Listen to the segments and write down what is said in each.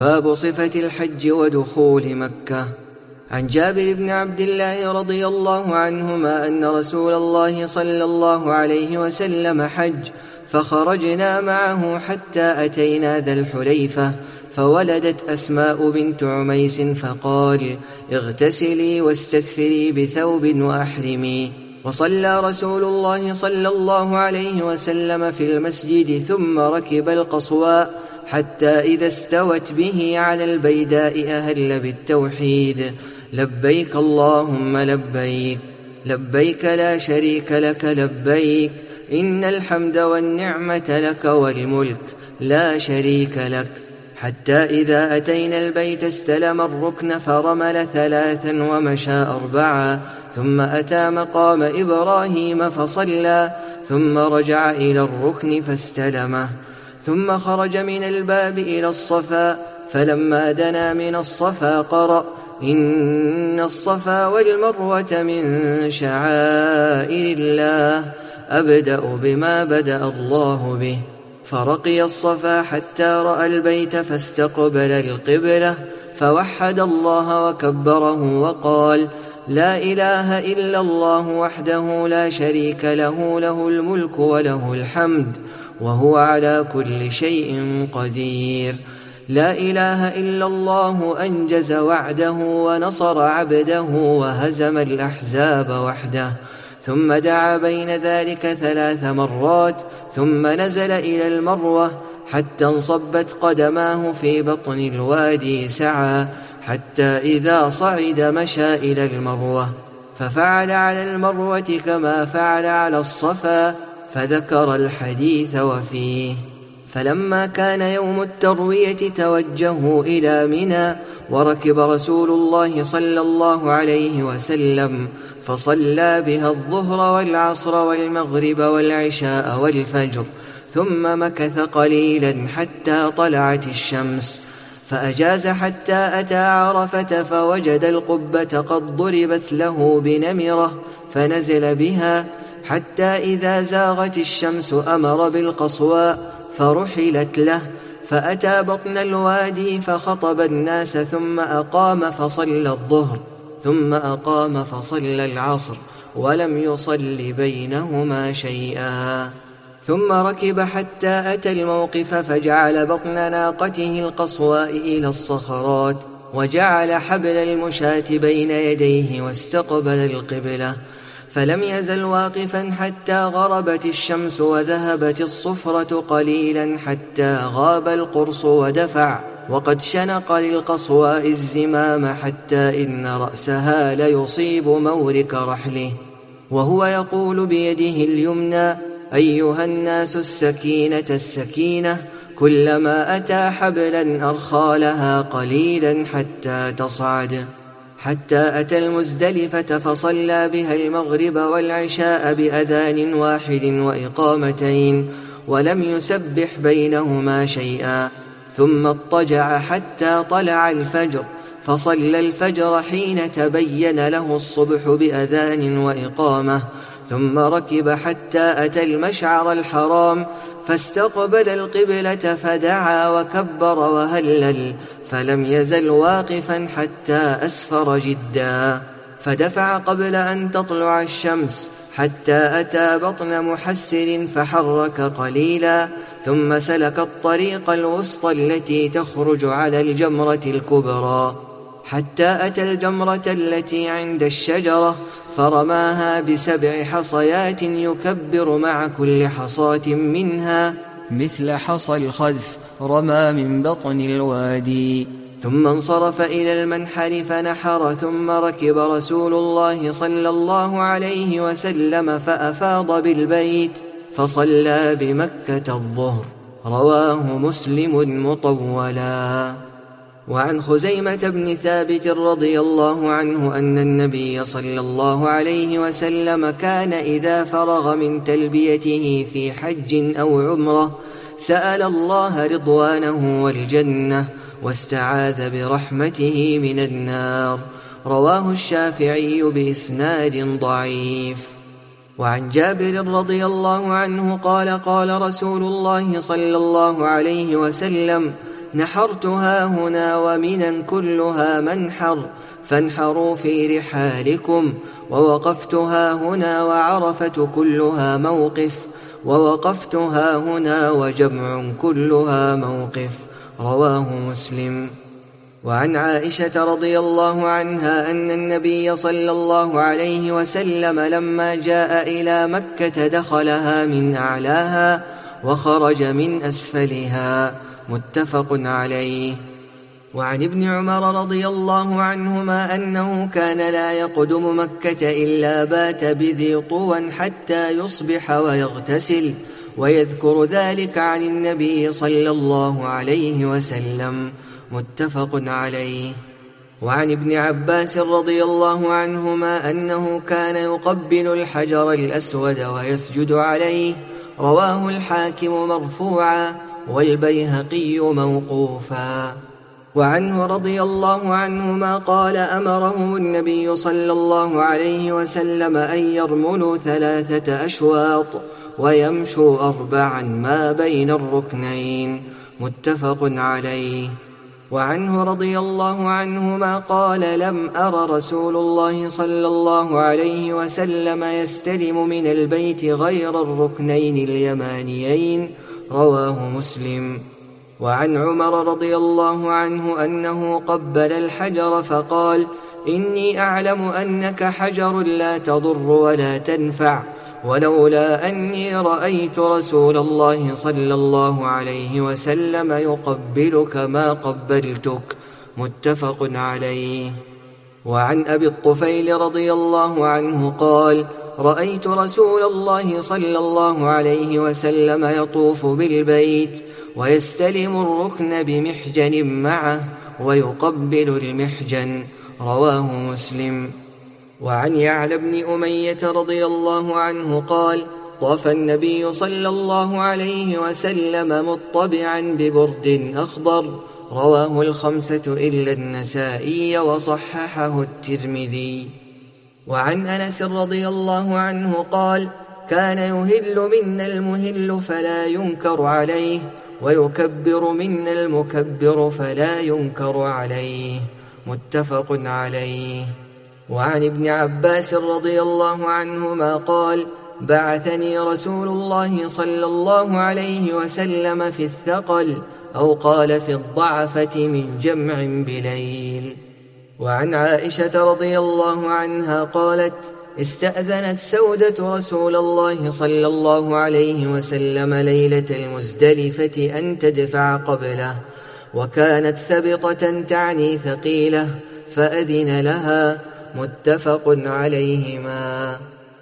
باب صفة الحج ودخول مكة. عن جابر بن عبد الله رضي الله عنهما أن رسول الله صلى الله عليه وسلم حج، فخرجنا معه حتى أتينا ذا الحليفة، فولدت أسماء بنت عميس، فقال: اغتسلي واستثفري بثوب وأحرمي. وصلى رسول الله صلى الله عليه وسلم في المسجد، ثم ركب القصواء حتى إذا استوت به على البيداء أهل بالتوحيد: لبيك اللهم لبيك، لبيك لا شريك لك لبيك، إن الحمد والنعمة لك والملك لا شريك لك. حتى إذا أتينا البيت استلم الركن فرمل 3 ومشى 4، ثم أتى مقام إبراهيم فصلى، ثم رجع إلى الركن فاستلمه، ثم خرج من الباب إلى الصفا، فلما دنا من الصفا قرأ: إن الصفا والمروة من شعائر الله، أبدأ بما بدأ الله به. فرقي الصفا حتى رأى البيت فاستقبل القبلة، فوحد الله وكبره وقال: لا إله إلا الله وحده لا شريك له، له الملك وله الحمد وهو على كل شيء قدير. لا إله إلا الله أنجز وعده ونصر عبده وهزم الأحزاب وحده. ثم دعا بين ذلك 3 مرات، ثم نزل إلى المروة حتى انصبت قدماه في بطن الوادي سعى، حتى إذا صعد مشى إلى المروة، ففعل على المروة كما فعل على الصفا، فذكر الحديث وفيه. فلما كان يوم التروية توجهوا إلى منى، وركب رسول الله صلى الله عليه وسلم، فصلى بها الظهر والعصر والمغرب والعشاء والفجر، ثم مكث قليلا حتى طلعت الشمس، فأجاز حتى أتى عرفة، فوجد القبة قد ضربت له بنمرة، فنزل بها حتى إذا زاغت الشمس أمر بالقصواء، فرحلت له، فأتى بطن الوادي فخطب الناس، ثم أقام فصلى الظهر، ثم أقام فصلى العصر، ولم يصل بينهما شيئا. ثم ركب حتى أتى الموقف، فجعل بطن ناقته القصواء إلى الصخرات، وجعل حبل المشاة بين يديه، واستقبل القبلة، فلم يزل واقفا حتى غربت الشمس وذهبت الصفرة قليلا، حتى غاب القرص ودفع، وقد شنق للقصواء الزمام، حتى إن رأسها ليصيب مورك رحله، وهو يقول بيده اليمنى: أيها الناس السكينة السكينة، كلما أتى حبلا أرخى لها قليلا حتى تصعد. حتى أتى المزدلفة فصلى بها المغرب والعشاء بأذان واحد وإقامتين، ولم يسبح بينهما شيئا. ثم اضطجع حتى طلع الفجر، فصلى الفجر حين تبين له الصبح بأذان وإقامة. ثم ركب حتى أتى المشعر الحرام، فاستقبل القبلة، فدعا وكبر وهلل، فلم يزل واقفا حتى أسفر جدا، فدفع قبل أن تطلع الشمس حتى أتى بطن محسر، فحرك قليلا، ثم سلك الطريق الوسطى التي تخرج على الجمرة الكبرى، حتى أتى الجمرة التي عند الشجرة، فرماها ب7 حصيات، يكبر مع كل حصاة منها مثل حصى الخذف، رمى من بطن الوادي. ثم انصرف إلى المنحر فنحر، ثم ركب رسول الله صلى الله عليه وسلم، فأفاض بالبيت، فصلى بمكة الظهر. رواه مسلم مطولا. وعن خزيمة بن ثابت رضي الله عنه أن النبي صلى الله عليه وسلم كان إذا فرغ من تلبيته في حج أو عمرة سأل الله رضوانه والجنة، واستعاذ برحمته من النار. رواه الشافعي بإسناد ضعيف. وعن جابر رضي الله عنه قال: قال رسول الله صلى الله عليه وسلم: نحرتها هنا ومنا كلها منحر، فانحروا في رحالكم. ووقفتها هنا وعرفة كلها موقف، ووقفتها هنا وجمع كلها موقف. رواه مسلم. وعن عائشة رضي الله عنها أن النبي صلى الله عليه وسلم لما جاء إلى مكة دخلها من أعلاها وخرج من أسفلها. متفق عليه. وعن ابن عمر رضي الله عنهما أنه كان لا يقدم مكة إلا بات بذي طوى حتى يصبح ويغتسل، ويذكر ذلك عن النبي صلى الله عليه وسلم. متفق عليه. وعن ابن عباس رضي الله عنهما أنه كان يقبل الحجر الأسود ويسجد عليه. رواه الحاكم مرفوعا والبيهقي موقوفا. وعنه رضي الله عنهما قال أمرهم النبي صلى الله عليه وسلم أن يرملوا 3 أشواط ويمشوا 4 ما بين الركنين. متفق عليه. وعنه رضي الله عنهما قال لم أر رسول الله صلى الله عليه وسلم يستلم من البيت غير الركنين اليمانيين. رواه مسلم. وعن عمر رضي الله عنه أنه قبل الحجر فقال إني أعلم أنك حجر لا تضر ولا تنفع، ولولا أني رأيت رسول الله صلى الله عليه وسلم يقبلك ما قبلتك. متفق عليه. وعن أبي الطفيل رضي الله عنه قال رأيت رسول الله صلى الله عليه وسلم يطوف بالبيت ويستلم الركن بمحجن معه ويقبل المحجن. رواه مسلم. وعن يعلى بن أمية رضي الله عنه قال طاف النبي صلى الله عليه وسلم مطبعا ببرد أخضر. رواه 5 إلا النسائي وصححه الترمذي. وعن أنس رضي الله عنه قال كان يهل منا المهل فلا ينكر عليه، ويكبر منا المكبر فلا ينكر عليه. متفق عليه. وعن ابن عباس رضي الله عنهما قال بعثني رسول الله صلى الله عليه وسلم في الثقل، أو قال في الضعفة من جمع بليل. وعن عائشة رضي الله عنها قالت استأذنت سودة رسول الله صلى الله عليه وسلم ليلة المزدلفة أن تدفع قبله، وكانت ثبطة تعني ثقيلة، فأذن لها. متفق عليهما.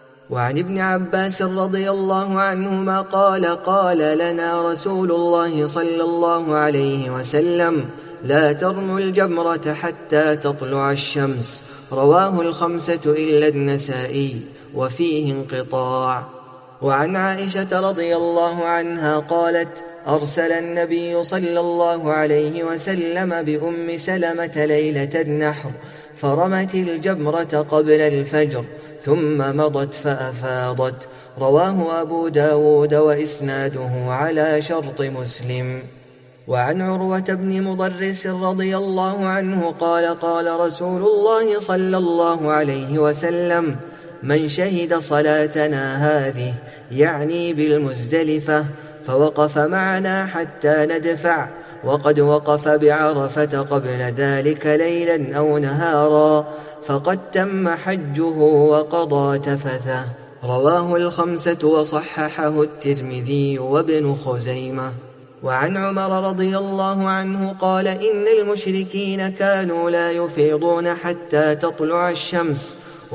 وعن ابن عباس رضي الله عنهما قال لنا رسول الله صلى الله عليه وسلم لا ترموا الجمرة حتى تطلع الشمس. رواه 5 إلا النسائي وفيه انقطاع. وعن عائشة رضي الله عنها قالت أرسل النبي صلى الله عليه وسلم بأم سلمة ليلة النحر فرمت الجمرة قبل الفجر ثم مضت فأفاضت. رواه أبو داود وإسناده على شرط مسلم. وعن عروة بن مضرس رضي الله عنه قال رسول الله صلى الله عليه وسلم من شهد صلاتنا هذه يعني بالمزدلفة فوقف معنا حتى ندفع، وقد وقف بعرفة قبل ذلك ليلا أو نهارا، فقد تم حجه وقضى تفثه. رواه 5 وصححه الترمذي وابن خزيمة. وعن عمر رضي الله عنه قال إن المشركين كانوا لا يفيضون حتى تطلع الشمس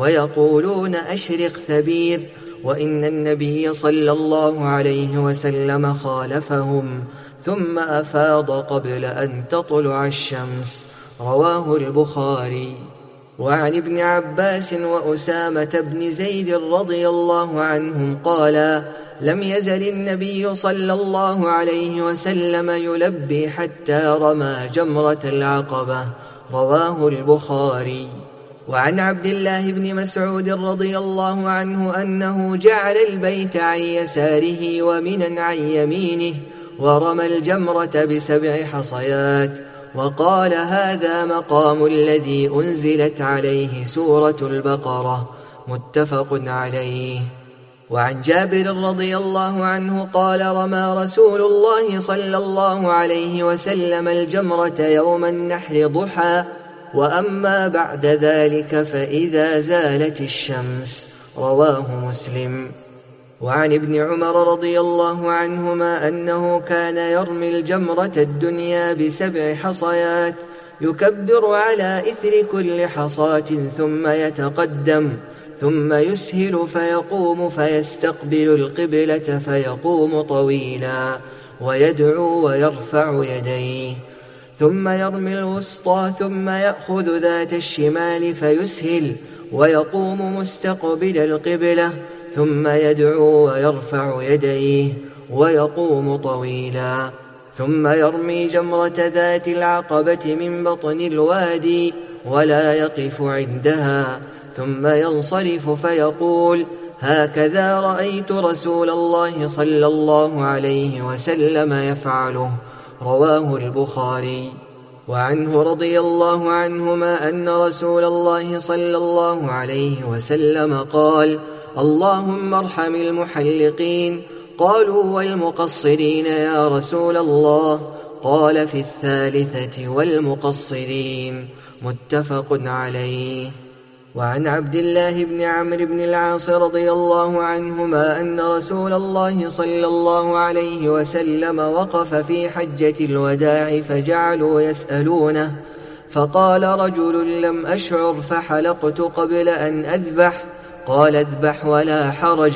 ويقولون أشرق ثبير، وإن النبي صلى الله عليه وسلم خالفهم ثم أفاض قبل أن تطلع الشمس. رواه البخاري. وعن ابن عباس وأسامة بن زيد رضي الله عنهم قالا لم يزل النبي صلى الله عليه وسلم يلبي حتى رمى جمرة العقبة. رواه البخاري. وعن عبد الله بن مسعود رضي الله عنه أنه جعل البيت عن يساره ومنا عن يمينه، ورمى الجمرة ب7 حصيات، وقال: هذا مقام الذي أنزلت عليه سورة البقرة. متفق عليه. وعن جابر رضي الله عنه قال: رمى رسول الله صلى الله عليه وسلم الجمرة يوم النحر ضحى، وأما بعد ذلك فإذا زالت الشمس. رواه مسلم. وعن ابن عمر رضي الله عنهما أنه كان يرمي الجمرة الدنيا ب7 حصيات، يكبر على إثر كل حصاة ثم يتقدم، ثم يسهل فيقوم فيستقبل القبلة فيقوم طويلا ويدعو ويرفع يديه، ثم يرمي الوسطى، ثم يأخذ ذات الشمال فيسهل ويقوم مستقبل القبلة، ثم يدعو ويرفع يديه ويقوم طويلا، ثم يرمي جمرة ذات العقبة من بطن الوادي ولا يقف عندها، ثم ينصرف فيقول: هكذا رأيت رسول الله صلى الله عليه وسلم يفعله. رواه البخاري. وعنه رضي الله عنهما أن رسول الله صلى الله عليه وسلم قال: اللهم ارحم المحلقين. قالوا: والمقصرين يا رسول الله؟ قال: في الثالثة والمقصرين. متفق عليه. وعن عبد الله بن عمرو بن العاص رضي الله عنهما أن رسول الله صلى الله عليه وسلم وقف في حجة الوداع فجعلوا يسألونه، فقال رجل: لم أشعر فحلقت قبل أن أذبح. قال: اذبح ولا حرج.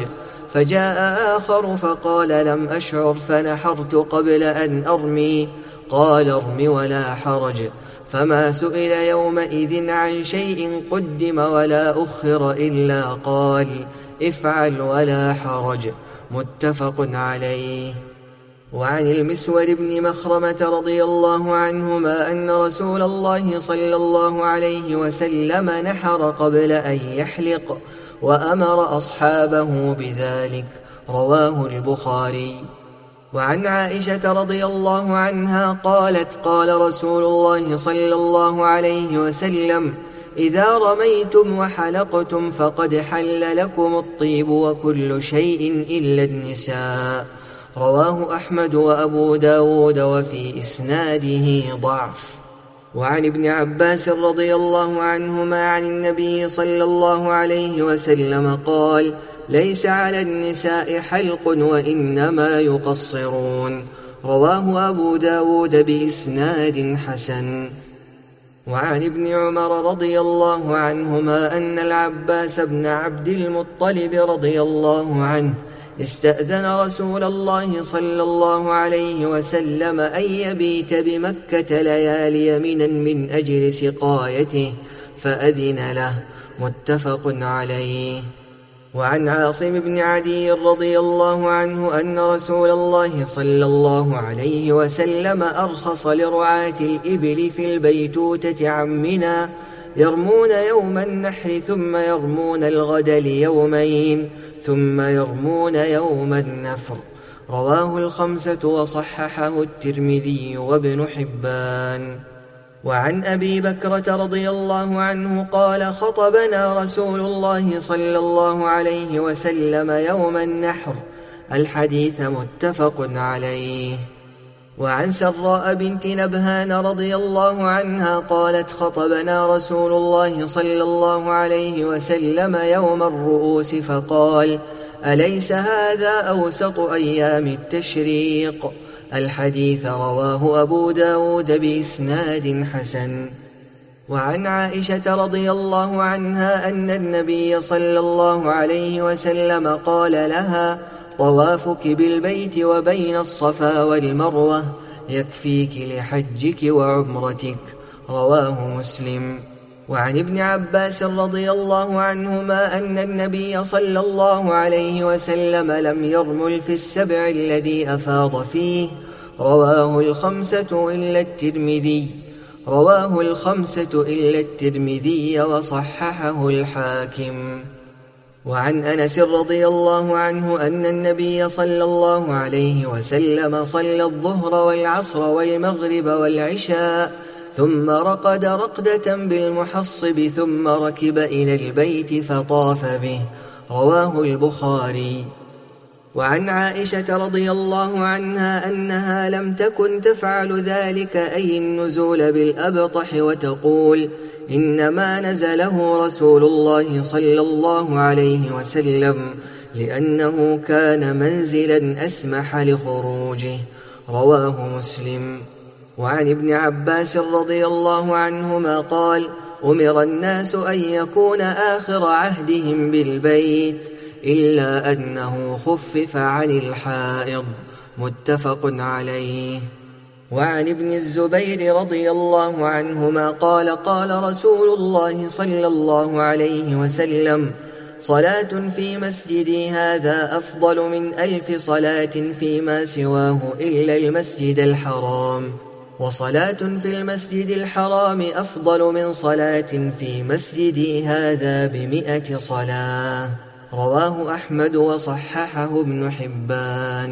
فجاء آخر فقال: لم أشعر فنحرت قبل أن أرمي. قال: ارم ولا حرج. فما سئل يومئذ عن شيء قدم ولا أخر إلا قال: افعل ولا حرج. متفق عليه. وعن المسور بن مخرمة رضي الله عنهما أن رسول الله صلى الله عليه وسلم نحر قبل أن يحلق، وأمر أصحابه بذلك. رواه البخاري. وعن عائشة رضي الله عنها قالت: قال رسول الله صلى الله عليه وسلم: إذا رميتم وحلقتم فقد حل لكم الطيب وكل شيء إلا النساء. رواه أحمد وأبو داود، وفي إسناده ضعف. وعن ابن عباس رضي الله عنهما عن النبي صلى الله عليه وسلم قال: ليس على النساء حلق وإنما يقصرون. رواه أبو داود بإسناد حسن. وعن ابن عمر رضي الله عنهما أن العباس بن عبد المطلب رضي الله عنه استأذن رسول الله صلى الله عليه وسلم أن يبيت بمكة ليالي منا من أجل سقايته، فأذن له. متفق عليه. وعن عاصم بن عدي رضي الله عنه أن رسول الله صلى الله عليه وسلم أرخص لرعاة الإبل في البيتوتة عن منى، يرمون يوم النحر ثم يرمون الغد ليومين ثم يرمون يوم النفر. رواه 5 وصححه الترمذي وابن حبان. وعن أبي بكرة رضي الله عنه قال: خطبنا رسول الله صلى الله عليه وسلم يوم النحر. الحديث متفق عليه. وعن سراء بنت نبهان رضي الله عنها قالت: خطبنا رسول الله صلى الله عليه وسلم يوم الرؤوس فقال: أليس هذا أوسط أيام التشريق؟ الحديث رواه أبو داود بإسناد حسن. وعن عائشة رضي الله عنها أن النبي صلى الله عليه وسلم قال لها: طوافك بالبيت وبين الصفا والمروة يكفيك لحجك وعمرتك. رواه مسلم. وعن ابن عباس رضي الله عنهما أن النبي صلى الله عليه وسلم لم يرمل في السبع الذي أفاض فيه. رواه 5 إلا الترمذي وصححه الحاكم. وعن أنس رضي الله عنه أن النبي صلى الله عليه وسلم صلى الظهر والعصر والمغرب والعشاء ثم رقد رقدة بالمحصب ثم ركب إلى البيت فطاف به. رواه البخاري. وعن عائشة رضي الله عنها أنها لم تكن تفعل ذلك، أي النزول بالأبطح، وتقول: إنما نزله رسول الله صلى الله عليه وسلم لأنه كان منزلا أسمح لخروجه. رواه مسلم. وعن ابن عباس رضي الله عنهما قال: أمر الناس أن يكون آخر عهدهم بالبيت إلا أنه خفف عن الحائض. متفق عليه. وعن ابن الزبير رضي الله عنهما قال: قال رسول الله صلى الله عليه وسلم: صلاة في مسجدي هذا أفضل من 1000 صلاة فيما سواه إلا المسجد الحرام، وصلاة في المسجد الحرام أفضل من صلاة في مسجدي هذا ب100 صلاة. رواه أحمد وصححه ابن حبان.